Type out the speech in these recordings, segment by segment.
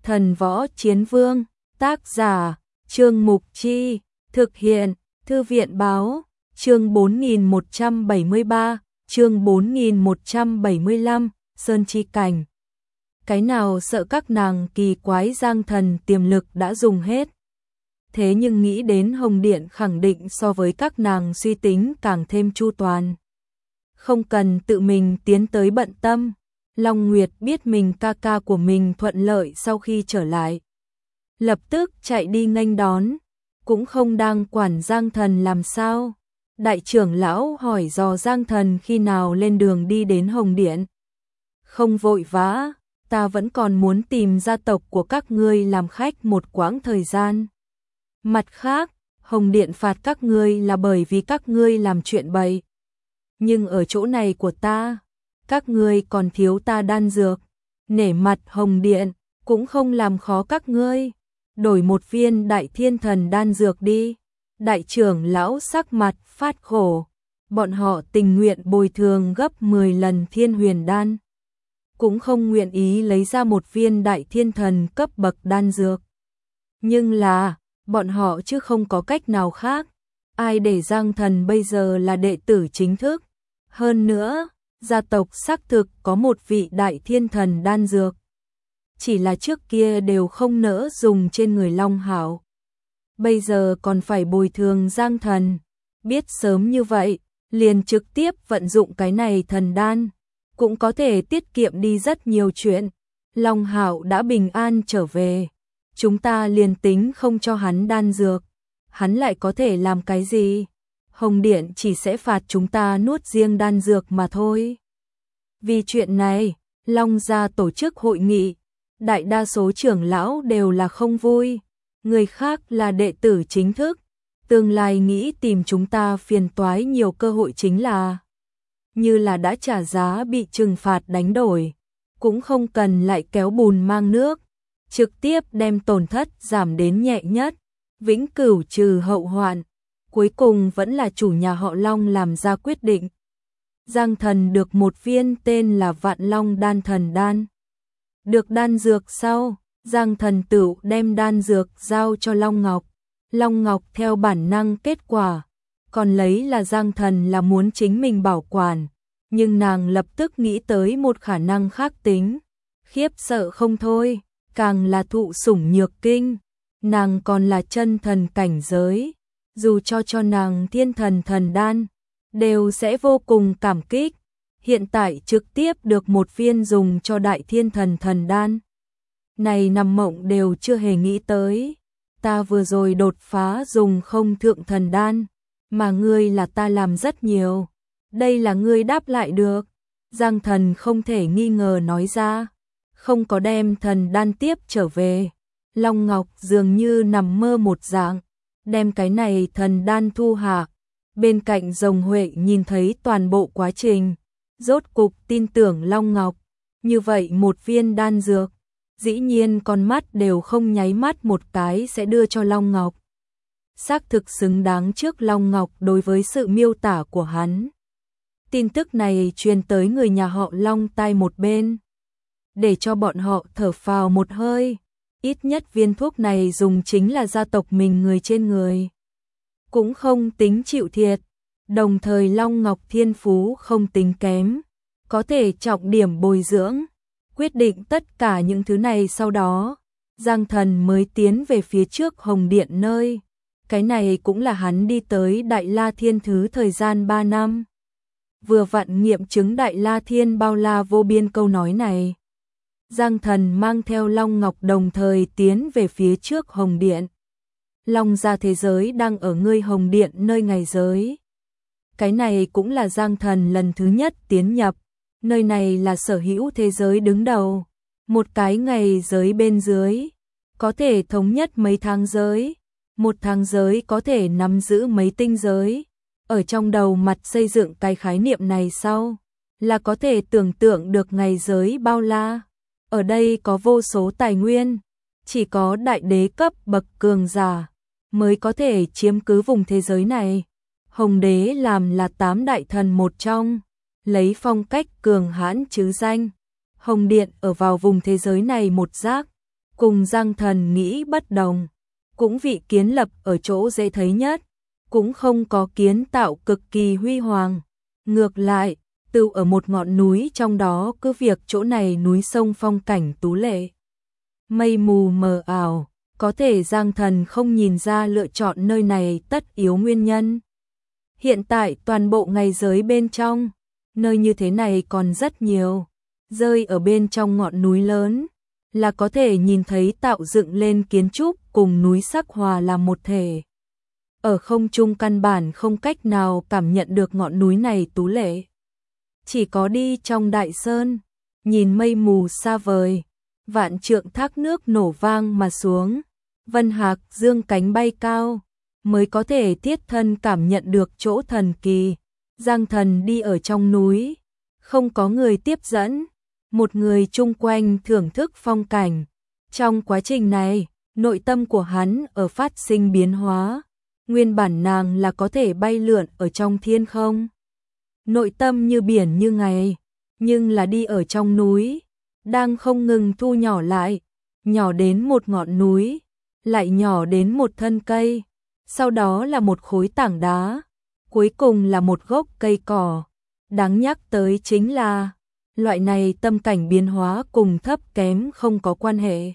Thần Võ Chiến Vương, tác giả, Trương Mục Chi, thực hiện, Thư viện Báo, chương 4173, chương 4175, Sơn Chi Cảnh. Cái nào sợ các nàng kỳ quái giang thần tiềm lực đã dùng hết. Thế nhưng nghĩ đến Hồng Điện khẳng định so với các nàng suy tính càng thêm chu toàn. Không cần tự mình tiến tới bận tâm. Long Nguyệt biết mình ca ca của mình thuận lợi sau khi trở lại. Lập tức chạy đi nghênh đón, cũng không đang quản Giang Thần làm sao. Đại trưởng lão hỏi dò Giang Thần khi nào lên đường đi đến Hồng Điện. Không vội vã, ta vẫn còn muốn tìm gia tộc của các ngươi làm khách một quãng thời gian. Mặt khác, Hồng Điện phạt các ngươi là bởi vì các ngươi làm chuyện bậy. Nhưng ở chỗ này của ta, các ngươi còn thiếu ta đan dược, nể mặt Hồng Điện, cũng không làm khó các ngươi, đổi một viên Đại Thiên Thần đan dược đi. Đại trưởng lão sắc mặt phát khổ, bọn họ tình nguyện bồi thường gấp 10 lần Thiên Huyền đan, cũng không nguyện ý lấy ra một viên Đại Thiên Thần cấp bậc đan dược. Nhưng là, bọn họ chứ không có cách nào khác, ai để Giang Thần bây giờ là đệ tử chính thức. Hơn nữa, gia tộc xác thực có một vị Đại Thiên Thần đan dược. Chỉ là trước kia đều không nỡ dùng trên người Long Hạo. Bây giờ còn phải bồi thường Giang Thần. Biết sớm như vậy, liền trực tiếp vận dụng cái này thần đan. Cũng có thể tiết kiệm đi rất nhiều chuyện. Long Hạo đã bình an trở về. Chúng ta liền tính không cho hắn đan dược. Hắn lại có thể làm cái gì? Hồng Điện chỉ sẽ phạt chúng ta nuốt riêng đan dược mà thôi. Vì chuyện này, Long gia tổ chức hội nghị, đại đa số trưởng lão đều là không vui, người khác là đệ tử chính thức, tương lai nghĩ tìm chúng ta phiền toái nhiều cơ hội chính là như là đã trả giá bị trừng phạt đánh đổi, cũng không cần lại kéo bùn mang nước, trực tiếp đem tổn thất giảm đến nhẹ nhất, vĩnh cửu trừ hậu hoạn. Cuối cùng vẫn là chủ nhà họ Long làm ra quyết định. Giang Thần được một viên tên là Vạn Long Đan Thần Đan. Được đan dược sau, Giang Thần Tửu đem đan dược giao cho Long Ngọc. Long Ngọc theo bản năng kết quả, còn lấy là Giang Thần là muốn chính mình bảo quản, nhưng nàng lập tức nghĩ tới một khả năng khác tính. Khiếp sợ không thôi, càng là thụ sủng nhược kinh, nàng còn là chân thần cảnh giới. Dù cho nàng Thiên Thần Thần Đan, đều sẽ vô cùng cảm kích. Hiện tại trực tiếp được một viên dùng cho Đại Thiên Thần Thần Đan. Này nằm mộng đều chưa hề nghĩ tới. Ta vừa rồi đột phá dùng không thượng thần đan, mà ngươi là ta làm rất nhiều. Đây là ngươi đáp lại được. Giang Thần không thể nghi ngờ nói ra. Không có đem thần đan tiếp trở về. Long Ngọc dường như nằm mơ một dạng. Đem cái này thần đan thu hạ. Bên cạnh Rồng Huệ nhìn thấy toàn bộ quá trình, rốt cục tin tưởng Long Ngọc. Như vậy một viên đan dược, dĩ nhiên con mắt đều không nháy mắt một cái sẽ đưa cho Long Ngọc. Xác thực xứng đáng trước Long Ngọc đối với sự miêu tả của hắn. Tin tức này truyền tới người nhà họ Long tai một bên, để cho bọn họ thở phào một hơi. Ít nhất viên thuốc này dùng chính là gia tộc mình người trên người, cũng không tính chịu thiệt. Đồng thời Long Ngọc thiên phú không tính kém, có thể trọng điểm bồi dưỡng. Quyết định tất cả những thứ này sau đó, Giang Thần mới tiến về phía trước Hồng Điện nơi. Cái này cũng là hắn đi tới Đại La Thiên Thứ thời gian 3 năm. Vừa vặn nghiệm chứng Đại La Thiên bao la vô biên câu nói này. Giang Thần mang theo Long Ngọc đồng thời tiến về phía trước Hồng Điện. Long gia thế giới đang ở ngươi Hồng Điện nơi ngày giới. Cái này cũng là Giang Thần lần thứ nhất tiến nhập. Nơi này là sở hữu thế giới đứng đầu. Một cái ngày giới bên dưới, có thể thống nhất mấy tháng giới. Một tháng giới có thể nắm giữ mấy tinh giới. Ở trong đầu mặt xây dựng cái khái niệm này sau, là có thể tưởng tượng được ngày giới bao la. Ở đây có vô số tài nguyên, chỉ có đại đế cấp bậc cường giả mới có thể chiếm cứ vùng thế giới này. Hồng đế làm là 8 đại thần một trong, lấy phong cách cường hãn chứ danh. Hồng Điện ở vào vùng thế giới này một giác, cùng Giang Thần nghĩ bất đồng, cũng vị kiến lập ở chỗ dễ thấy nhất, cũng không có kiến tạo cực kỳ huy hoàng. Ngược lại, tự ở một ngọn núi trong đó cứ việc chỗ này núi sông phong cảnh tú lệ. Mây mù mờ ảo, có thể Giang Thần không nhìn ra lựa chọn nơi này tất yếu nguyên nhân. Hiện tại toàn bộ ngày giới bên trong, nơi như thế này còn rất nhiều, rơi ở bên trong ngọn núi lớn, là có thể nhìn thấy tạo dựng lên kiến trúc cùng núi sắc hòa làm một thể. Ở không trung căn bản không cách nào cảm nhận được ngọn núi này tú lệ. Chỉ có đi trong đại sơn, nhìn mây mù xa vời, vạn trượng thác nước nổ vang mà xuống, vân hạc dương cánh bay cao, mới có thể thiết thân cảm nhận được chỗ thần kỳ. Giang Thần đi ở trong núi, không có người tiếp dẫn, một người chung quanh thưởng thức phong cảnh. Trong quá trình này, nội tâm của hắn ở phát sinh biến hóa, nguyên bản nàng là có thể bay lượn ở trong thiên không. Nội tâm như biển như ngày, nhưng là đi ở trong núi, đang không ngừng thu nhỏ lại, nhỏ đến một ngọn núi, lại nhỏ đến một thân cây, sau đó là một khối tảng đá, cuối cùng là một gốc cây cỏ. Đáng nhắc tới chính là, loại này tâm cảnh biến hóa cùng thấp kém không có quan hệ,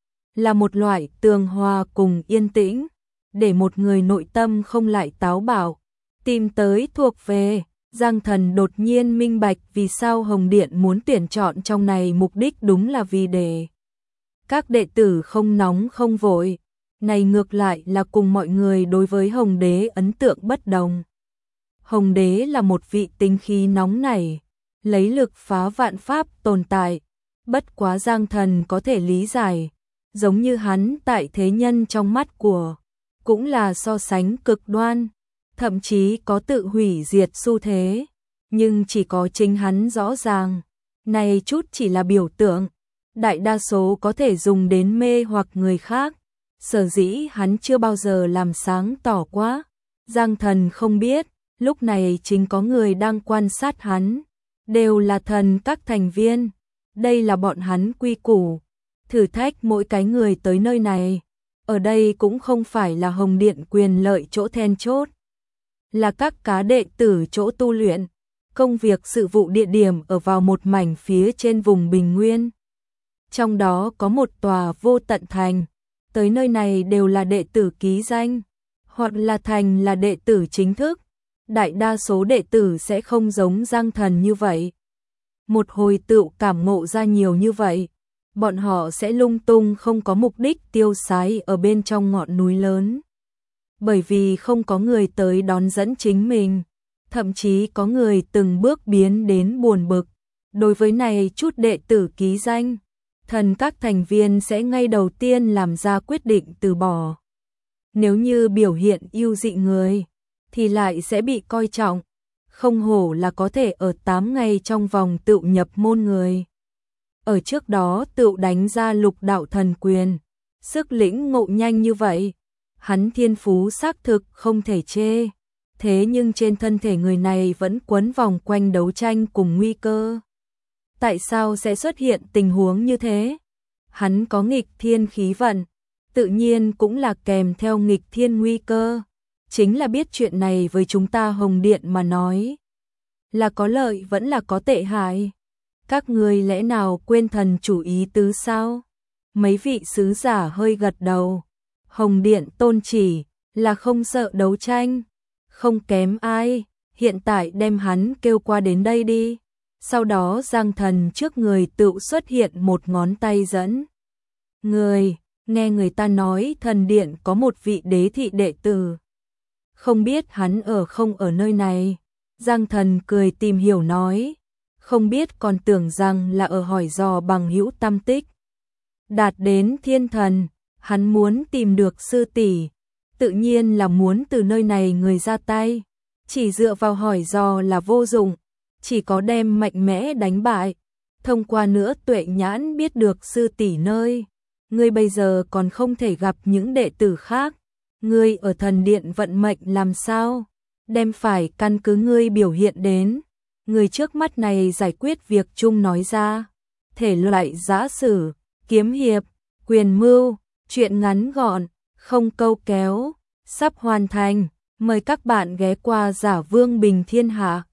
là một loại tường hòa cùng yên tĩnh, để một người nội tâm không lại táo bạo, tìm tới thuộc về. Giang Thần đột nhiên minh bạch vì sao Hồng Điện muốn tuyển chọn trong này, mục đích đúng là vì để các đệ tử không nóng không vội. Này ngược lại là cùng mọi người đối với Hồng Đế ấn tượng bất đồng. Hồng Đế là một vị tính khí nóng nảy, lấy lực phá vạn pháp tồn tại, bất quá Giang Thần có thể lý giải, giống như hắn tại thế nhân trong mắt của, cũng là so sánh cực đoan, thậm chí có tự hủy diệt xu thế, nhưng chỉ có chính hắn rõ ràng, này chút chỉ là biểu tượng, đại đa số có thể dùng đến mê hoặc người khác, sở dĩ hắn chưa bao giờ làm sáng tỏ quá. Giang Thần không biết, lúc này chính có người đang quan sát hắn, đều là thần các thành viên, đây là bọn hắn quy củ, thử thách mỗi cái người tới nơi này. Ở đây cũng không phải là Hồng Điện quyền lợi chỗ then chốt, là các cá đệ tử chỗ tu luyện, công việc sự vụ địa điểm ở vào một mảnh phía trên vùng Bình Nguyên. Trong đó có một tòa Vô Tận Thành, tới nơi này đều là đệ tử ký danh, hoặc là thành là đệ tử chính thức. Đại đa số đệ tử sẽ không giống Giang Thần như vậy. Một hồi tựu cảm ngộ ra nhiều như vậy, bọn họ sẽ lung tung không có mục đích tiêu sái ở bên trong ngọn núi lớn. Bởi vì không có người tới đón dẫn chính mình, thậm chí có người từng bước biến đến buồn bực. Đối với này chút đệ tử ký danh, thần các thành viên sẽ ngay đầu tiên làm ra quyết định từ bỏ. Nếu như biểu hiện ưu dị người, thì lại sẽ bị coi trọng, không hổ là có thể ở 8 ngày trong vòng tự nhập môn người. Ở trước đó tự đánh ra lục đạo thần quyền, sức lĩnh ngộ nhanh như vậy, hắn thiên phú xác thực không thể chê, thế nhưng trên thân thể người này vẫn quấn vòng quanh đấu tranh cùng nguy cơ. Tại sao sẽ xuất hiện tình huống như thế? Hắn có nghịch thiên khí vận, tự nhiên cũng là kèm theo nghịch thiên nguy cơ. Chính là biết chuyện này với chúng ta Hồng Điện mà nói, là có lợi vẫn là có tệ hại. Các người lẽ nào quên thần chủ ý tứ sao? Mấy vị sứ giả hơi gật đầu. Hồng Điện tôn chỉ là không sợ đấu tranh, không kém ai, hiện tại đem hắn kêu qua đến đây đi. Sau đó Giang Thần trước người tự xuất hiện một ngón tay dẫn. Người, nghe người ta nói thần điện có một vị đế thị đệ tử. Không biết hắn ở không ở nơi này. Giang Thần cười tìm hiểu nói, không biết còn tưởng rằng là ở hỏi dò bằng hữu tâm tích. Đạt đến thiên thần, hắn muốn tìm được sư tỷ, tự nhiên là muốn từ nơi này người ra tay, chỉ dựa vào hỏi dò là vô dụng, chỉ có đem mạnh mẽ đánh bại, thông qua nữa tuệ nhãn biết được sư tỷ nơi. Ngươi bây giờ còn không thể gặp những đệ tử khác, ngươi ở thần điện vận mệnh làm sao? Đem phải căn cứ ngươi biểu hiện đến, người trước mắt này giải quyết việc chung nói ra, thể loại giã sử, kiếm hiệp, Quyền mưu, chuyện ngắn gọn, không câu kéo, sắp hoàn thành. Mời các bạn ghé qua Giả Vương Bình Thiên Hạ.